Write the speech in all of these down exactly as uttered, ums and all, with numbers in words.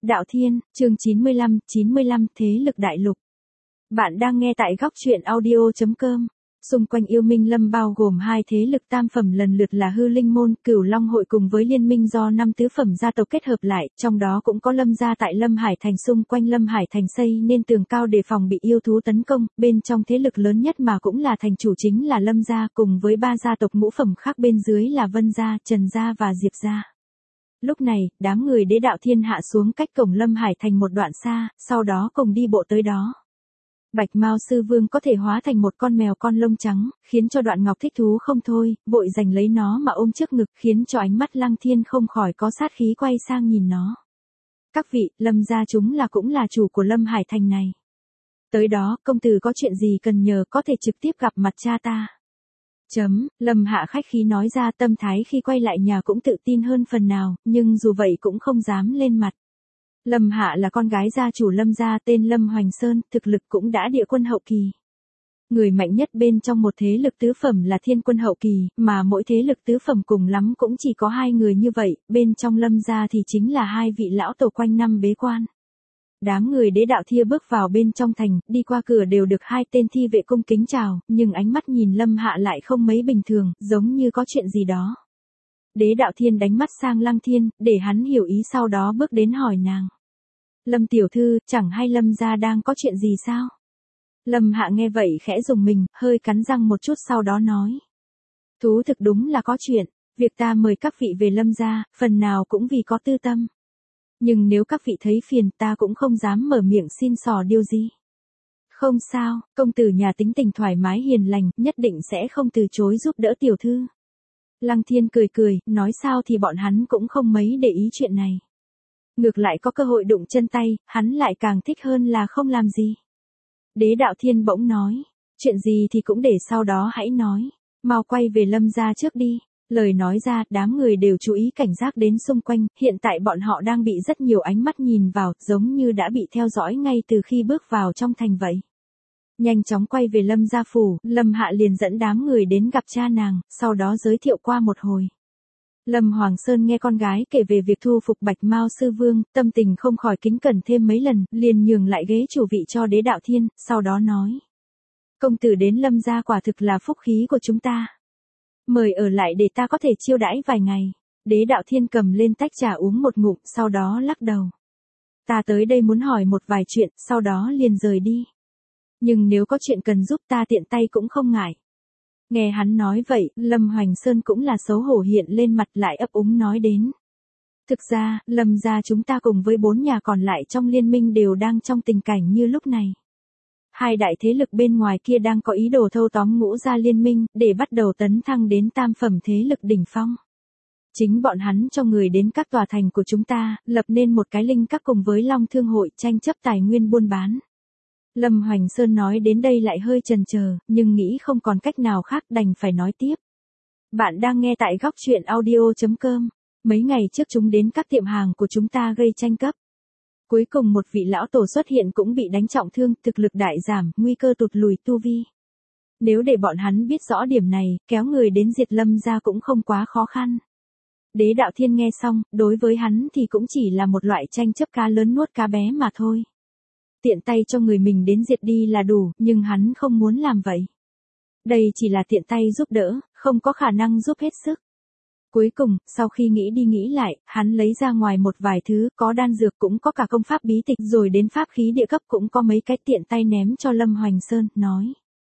Đạo Thiên, chương chín mươi lăm, chín mươi lăm Thế lực đại lục. Bạn đang nghe tại góc truyện audio chấm com. Xung quanh Yêu Minh Lâm bao gồm hai thế lực tam phẩm lần lượt là Hư Linh Môn, Cửu Long Hội cùng với liên minh do năm tứ phẩm gia tộc kết hợp lại, trong đó cũng có Lâm gia tại Lâm Hải Thành. Xung quanh Lâm Hải Thành xây nên tường cao để phòng bị yêu thú tấn công, bên trong thế lực lớn nhất mà cũng là thành chủ chính là Lâm gia cùng với ba gia tộc ngũ phẩm khác bên dưới là Vân gia, Trần gia và Diệp gia. Lúc này, đám người Đế Đạo Thiên hạ xuống cách cổng Lâm Hải Thành một đoạn xa, sau đó cùng đi bộ tới đó. Bạch Mao Sư Vương có thể hóa thành một con mèo con lông trắng, khiến cho Đoạn Ngọc thích thú không thôi, vội giành lấy nó mà ôm trước ngực, khiến cho ánh mắt Lăng Thiên không khỏi có sát khí quay sang nhìn nó. Các vị, Lâm gia chúng là cũng là chủ của Lâm Hải Thành này. Tới đó, công tử có chuyện gì cần nhờ có thể trực tiếp gặp mặt cha ta. Chấm, Lâm Hạ khách khí nói ra, tâm thái khi quay lại nhà cũng tự tin hơn phần nào, nhưng dù vậy cũng không dám lên mặt. Lâm Hạ là con gái gia chủ Lâm gia tên Lâm Hoành Sơn, thực lực cũng đã địa quân hậu kỳ. Người mạnh nhất bên trong một thế lực tứ phẩm là thiên quân hậu kỳ, mà mỗi thế lực tứ phẩm cùng lắm cũng chỉ có hai người như vậy, bên trong Lâm gia thì chính là hai vị lão tổ quanh năm bế quan. Đám người Đế Đạo Thia bước vào bên trong thành, đi qua cửa đều được hai tên thi vệ cung kính chào, nhưng ánh mắt nhìn Lâm Hạ lại không mấy bình thường, giống như có chuyện gì đó. Đế Đạo Thiên đánh mắt sang Lăng Thiên, để hắn hiểu ý, sau đó bước đến hỏi nàng. Lâm tiểu thư, chẳng hay Lâm gia đang có chuyện gì sao? Lâm Hạ nghe vậy khẽ rùng mình, hơi cắn răng một chút sau đó nói. Thú thực đúng là có chuyện, việc ta mời các vị về Lâm gia, phần nào cũng vì có tư tâm. Nhưng nếu các vị thấy phiền ta cũng không dám mở miệng xin xỏ điều gì. Không sao, công tử nhà tính tình thoải mái hiền lành, nhất định sẽ không từ chối giúp đỡ tiểu thư. Lăng Thiên cười cười, nói sao thì bọn hắn cũng không mấy để ý chuyện này. Ngược lại có cơ hội đụng chân tay, hắn lại càng thích hơn là không làm gì. Đế Đạo Thiên bỗng nói, chuyện gì thì cũng để sau đó hãy nói, mau quay về Lâm gia trước đi. Lời nói ra, đám người đều chú ý cảnh giác đến xung quanh, hiện tại bọn họ đang bị rất nhiều ánh mắt nhìn vào, giống như đã bị theo dõi ngay từ khi bước vào trong thành vậy. Nhanh chóng quay về Lâm gia phủ, Lâm Hạ liền dẫn đám người đến gặp cha nàng, sau đó giới thiệu qua một hồi. Lâm Hoàng Sơn nghe con gái kể về việc thu phục Bạch Mao Sư Vương, tâm tình không khỏi kính cẩn thêm mấy lần, liền nhường lại ghế chủ vị cho Đế Đạo Thiên, sau đó nói. Công tử đến Lâm gia quả thực là phúc khí của chúng ta. Mời ở lại để ta có thể chiêu đãi vài ngày. Đế Đạo Thiên cầm lên tách trà uống một ngụm, sau đó lắc đầu. Ta tới đây muốn hỏi một vài chuyện, sau đó liền rời đi. Nhưng nếu có chuyện cần giúp ta tiện tay cũng không ngại. Nghe hắn nói vậy, Lâm Hoành Sơn cũng là xấu hổ hiện lên mặt, lại ấp úng nói đến. Thực ra, Lâm gia chúng ta cùng với bốn nhà còn lại trong liên minh đều đang trong tình cảnh như lúc này. Hai đại thế lực bên ngoài kia đang có ý đồ thâu tóm Ngũ gia liên minh, để bắt đầu tấn thăng đến tam phẩm thế lực đỉnh phong. Chính bọn hắn cho người đến các tòa thành của chúng ta, lập nên một cái linh các cùng với Long Thương hội tranh chấp tài nguyên buôn bán. Lâm Hoành Sơn nói đến đây lại hơi chần chờ, nhưng nghĩ không còn cách nào khác đành phải nói tiếp. Bạn đang nghe tại góc truyện audio chấm com. Mấy ngày trước chúng đến các tiệm hàng của chúng ta gây tranh cấp. Cuối cùng một vị lão tổ xuất hiện cũng bị đánh trọng thương, thực lực đại giảm, nguy cơ tụt lùi tu vi. Nếu để bọn hắn biết rõ điểm này, kéo người đến diệt Lâm gia cũng không quá khó khăn. Đế Đạo Thiên nghe xong, đối với hắn thì cũng chỉ là một loại tranh chấp cá lớn nuốt cá bé mà thôi. Tiện tay cho người mình đến diệt đi là đủ, nhưng hắn không muốn làm vậy. Đây chỉ là tiện tay giúp đỡ, không có khả năng giúp hết sức. Cuối cùng, sau khi nghĩ đi nghĩ lại, hắn lấy ra ngoài một vài thứ, có đan dược cũng có cả công pháp bí tịch, rồi đến pháp khí địa cấp cũng có mấy cái, tiện tay ném cho Lâm Hoành Sơn, nói.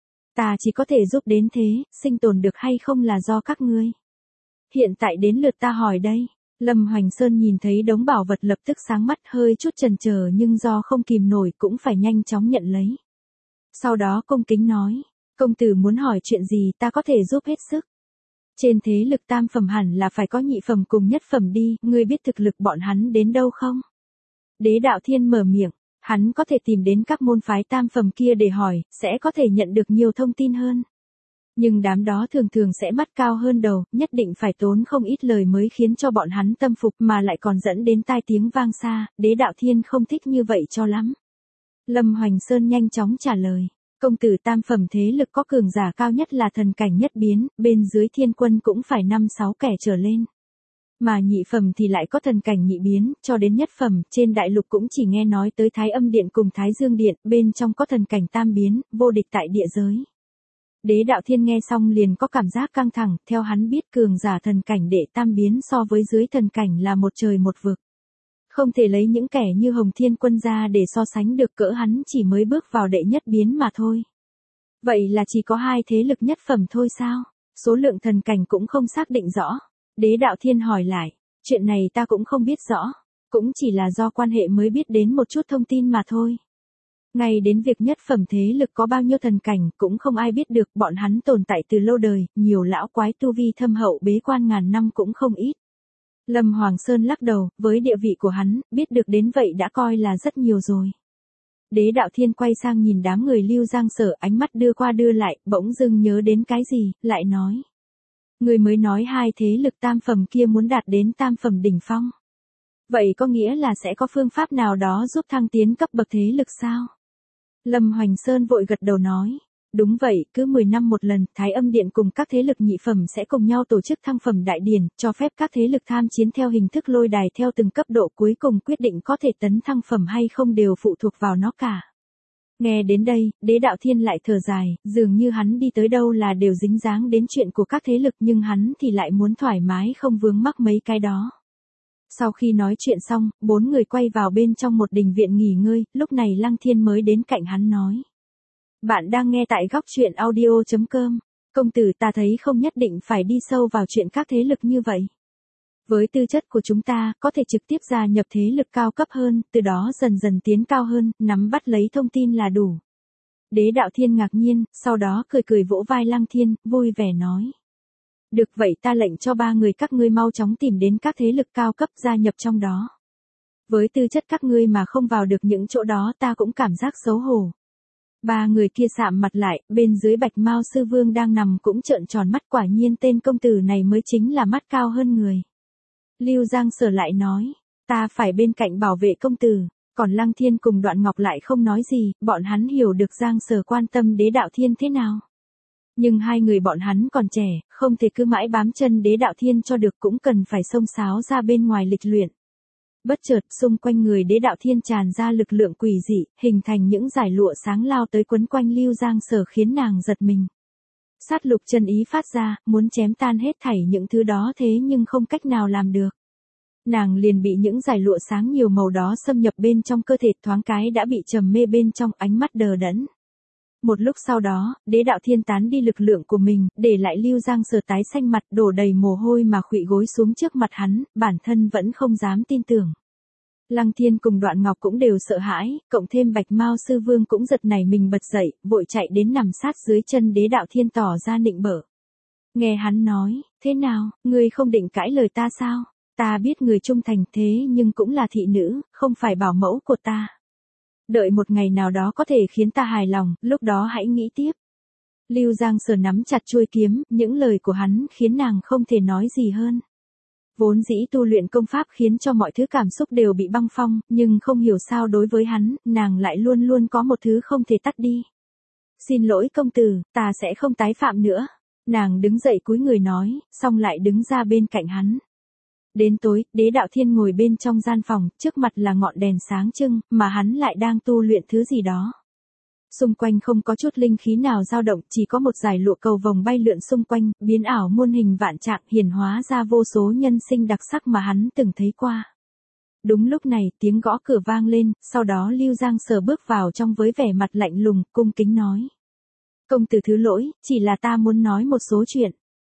Ta chỉ có thể giúp đến thế, sinh tồn được hay không là do các ngươi. Hiện tại đến lượt ta hỏi đây. Lâm Hoành Sơn nhìn thấy đống bảo vật lập tức sáng mắt, hơi chút chần chờ nhưng do không kìm nổi cũng phải nhanh chóng nhận lấy. Sau đó cung kính nói, công tử muốn hỏi chuyện gì ta có thể giúp hết sức. Trên thế lực tam phẩm hẳn là phải có nhị phẩm cùng nhất phẩm đi, ngươi biết thực lực bọn hắn đến đâu không? Đế Đạo Thiên mở miệng, hắn có thể tìm đến các môn phái tam phẩm kia để hỏi, sẽ có thể nhận được nhiều thông tin hơn. Nhưng đám đó thường thường sẽ mắt cao hơn đầu, nhất định phải tốn không ít lời mới khiến cho bọn hắn tâm phục mà lại còn dẫn đến tai tiếng vang xa, Đế Đạo Thiên không thích như vậy cho lắm. Lâm Hoành Sơn nhanh chóng trả lời. Công tử tam phẩm thế lực có cường giả cao nhất là thần cảnh nhất biến, bên dưới thiên quân cũng phải năm sáu kẻ trở lên. Mà nhị phẩm thì lại có thần cảnh nhị biến, cho đến nhất phẩm, trên đại lục cũng chỉ nghe nói tới Thái Âm Điện cùng Thái Dương Điện, bên trong có thần cảnh tam biến, vô địch tại địa giới. Đế Đạo Thiên nghe xong liền có cảm giác căng thẳng, theo hắn biết cường giả thần cảnh đệ tam biến so với dưới thần cảnh là một trời một vực. Không thể lấy những kẻ như Hồng Thiên Quân ra để so sánh được, cỡ hắn chỉ mới bước vào đệ nhất biến mà thôi. Vậy là chỉ có hai thế lực nhất phẩm thôi sao? Số lượng thần cảnh cũng không xác định rõ. Đế Đạo Thiên hỏi lại, chuyện này ta cũng không biết rõ, cũng chỉ là do quan hệ mới biết đến một chút thông tin mà thôi. Ngay đến việc nhất phẩm thế lực có bao nhiêu thần cảnh cũng không ai biết được, bọn hắn tồn tại từ lâu đời, nhiều lão quái tu vi thâm hậu bế quan ngàn năm cũng không ít. Lâm Hoàng Sơn lắc đầu, với địa vị của hắn, biết được đến vậy đã coi là rất nhiều rồi. Đế Đạo Thiên quay sang nhìn đám người Lưu Giang Sở, ánh mắt đưa qua đưa lại, bỗng dưng nhớ đến cái gì, lại nói. Người mới nói hai thế lực tam phẩm kia muốn đạt đến tam phẩm đỉnh phong. Vậy có nghĩa là sẽ có phương pháp nào đó giúp thăng tiến cấp bậc thế lực sao? Lâm Hoành Sơn vội gật đầu nói. Đúng vậy, cứ mười năm một lần, Thái Âm Điện cùng các thế lực nhị phẩm sẽ cùng nhau tổ chức thăng phẩm đại điển, cho phép các thế lực tham chiến theo hình thức lôi đài theo từng cấp độ, cuối cùng quyết định có thể tấn thăng phẩm hay không đều phụ thuộc vào nó cả. Nghe đến đây, Đế Đạo Thiên lại thở dài, dường như hắn đi tới đâu là đều dính dáng đến chuyện của các thế lực, nhưng hắn thì lại muốn thoải mái không vướng mắc mấy cái đó. Sau khi nói chuyện xong, bốn người quay vào bên trong một đình viện nghỉ ngơi, lúc này Lăng Thiên mới đến cạnh hắn nói. Bạn đang nghe tại góc truyện audio chấm com. Công tử, ta thấy không nhất định phải đi sâu vào chuyện các thế lực như vậy. Với tư chất của chúng ta, có thể trực tiếp gia nhập thế lực cao cấp hơn, từ đó dần dần tiến cao hơn, nắm bắt lấy thông tin là đủ. Đế Đạo Thiên ngạc nhiên, sau đó cười cười vỗ vai Lăng Thiên, vui vẻ nói. Được vậy, ta lệnh cho ba người các ngươi mau chóng tìm đến các thế lực cao cấp gia nhập trong đó. Với tư chất các ngươi mà không vào được những chỗ đó, ta cũng cảm giác xấu hổ. Ba người kia sạm mặt lại, bên dưới Bạch Mao Sư Vương đang nằm cũng trợn tròn mắt, quả nhiên tên công tử này mới chính là mắt cao hơn người. Lưu Giang Sở lại nói, ta phải bên cạnh bảo vệ công tử, còn Lăng Thiên cùng Đoạn Ngọc lại không nói gì, bọn hắn hiểu được Giang Sở quan tâm Đế Đạo Thiên thế nào. Nhưng hai người bọn hắn còn trẻ, không thể cứ mãi bám chân Đế Đạo Thiên cho được, cũng cần phải xông xáo ra bên ngoài lịch luyện. Bất chợt, xung quanh người Đế Đạo Thiên tràn ra lực lượng quỷ dị, hình thành những dải lụa sáng lao tới quấn quanh Lưu Giang Sở, khiến nàng giật mình. Sát lục chân ý phát ra, muốn chém tan hết thảy những thứ đó, thế nhưng không cách nào làm được. Nàng liền bị những dải lụa sáng nhiều màu đó xâm nhập bên trong cơ thể, thoáng cái đã bị trầm mê bên trong, ánh mắt đờ đẫn. Một lúc sau đó, Đế Đạo Thiên tán đi lực lượng của mình, để lại Lưu Giang Sở tái xanh mặt, đổ đầy mồ hôi mà khuỵu gối xuống trước mặt hắn, bản thân vẫn không dám tin tưởng. Lăng Thiên cùng Đoạn Ngọc cũng đều sợ hãi, cộng thêm Bạch Mao Sư Vương cũng giật nảy mình bật dậy, vội chạy đến nằm sát dưới chân Đế Đạo Thiên tỏ ra nịnh bợ. Nghe hắn nói, thế nào, ngươi không định cãi lời ta sao? Ta biết người trung thành thế nhưng cũng là thị nữ, không phải bảo mẫu của ta. Đợi một ngày nào đó có thể khiến ta hài lòng, lúc đó hãy nghĩ tiếp. Lưu Giang Sở nắm chặt chuôi kiếm, những lời của hắn khiến nàng không thể nói gì hơn. Vốn dĩ tu luyện công pháp khiến cho mọi thứ cảm xúc đều bị băng phong, nhưng không hiểu sao đối với hắn, nàng lại luôn luôn có một thứ không thể tắt đi. Xin lỗi công tử, ta sẽ không tái phạm nữa. Nàng đứng dậy cúi người nói, xong lại đứng ra bên cạnh hắn. Đến tối, Đế Đạo Thiên ngồi bên trong gian phòng, trước mặt là ngọn đèn sáng trưng, mà hắn lại đang tu luyện thứ gì đó. Xung quanh không có chút linh khí nào dao động, chỉ có một dải lụa cầu vồng bay lượn xung quanh, biến ảo muôn hình vạn trạng, hiển hóa ra vô số nhân sinh đặc sắc mà hắn từng thấy qua. Đúng lúc này, tiếng gõ cửa vang lên, sau đó Lưu Giang Sở bước vào trong với vẻ mặt lạnh lùng, cung kính nói. Công tử thứ lỗi, chỉ là ta muốn nói một số chuyện.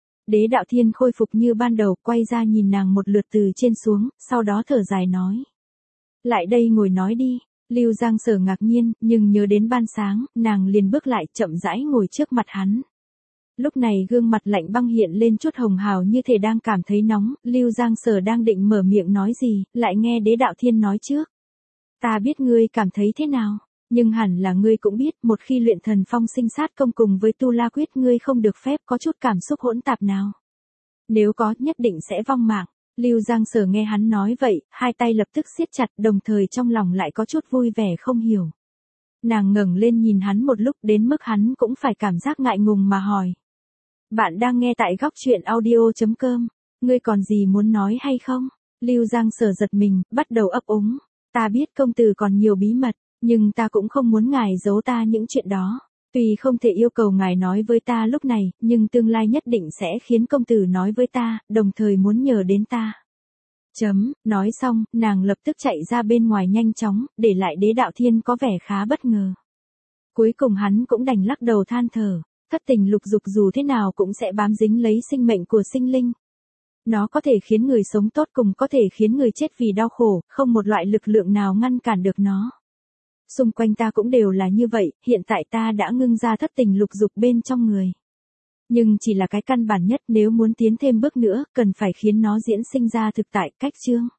Đế Đạo Thiên khôi phục như ban đầu, quay ra nhìn nàng một lượt từ trên xuống, sau đó thở dài nói. Lại đây ngồi nói đi. Lưu Giang Sở ngạc nhiên, nhưng nhớ đến ban sáng, nàng liền bước lại, chậm rãi ngồi trước mặt hắn. Lúc này gương mặt lạnh băng hiện lên chút hồng hào, như thể đang cảm thấy nóng. Lưu Giang Sở đang định mở miệng nói gì, lại nghe Đế Đạo Thiên nói trước. Ta biết ngươi cảm thấy thế nào, nhưng hẳn là ngươi cũng biết, một khi luyện thần phong sinh sát công cùng với tu la quyết, ngươi không được phép có chút cảm xúc hỗn tạp nào. Nếu có, nhất định sẽ vong mạng. Lưu Giang Sở nghe hắn nói vậy, hai tay lập tức siết chặt, đồng thời trong lòng lại có chút vui vẻ không hiểu. Nàng ngẩng lên nhìn hắn một lúc, đến mức hắn cũng phải cảm giác ngại ngùng mà hỏi. Bạn đang nghe tại góc truyện audio chấm com. Ngươi còn gì muốn nói hay không? Lưu Giang Sở giật mình, bắt đầu ấp úng. Ta biết công tử còn nhiều bí mật, nhưng ta cũng không muốn ngài giấu ta những chuyện đó. Tuy không thể yêu cầu ngài nói với ta lúc này, nhưng tương lai nhất định sẽ khiến công tử nói với ta, đồng thời muốn nhờ đến ta. Chấm, nói xong, nàng lập tức chạy ra bên ngoài nhanh chóng, để lại Đế Đạo Thiên có vẻ khá bất ngờ. Cuối cùng hắn cũng đành lắc đầu than thở, thất tình lục dục dù thế nào cũng sẽ bám dính lấy sinh mệnh của sinh linh. Nó có thể khiến người sống tốt cùng có thể khiến người chết vì đau khổ, không một loại lực lượng nào ngăn cản được nó. Xung quanh ta cũng đều là như vậy, hiện tại ta đã ngưng ra thất tình lục dục bên trong người. Nhưng chỉ là cái căn bản nhất, nếu muốn tiến thêm bước nữa, cần phải khiến nó diễn sinh ra thực tại, cách chương.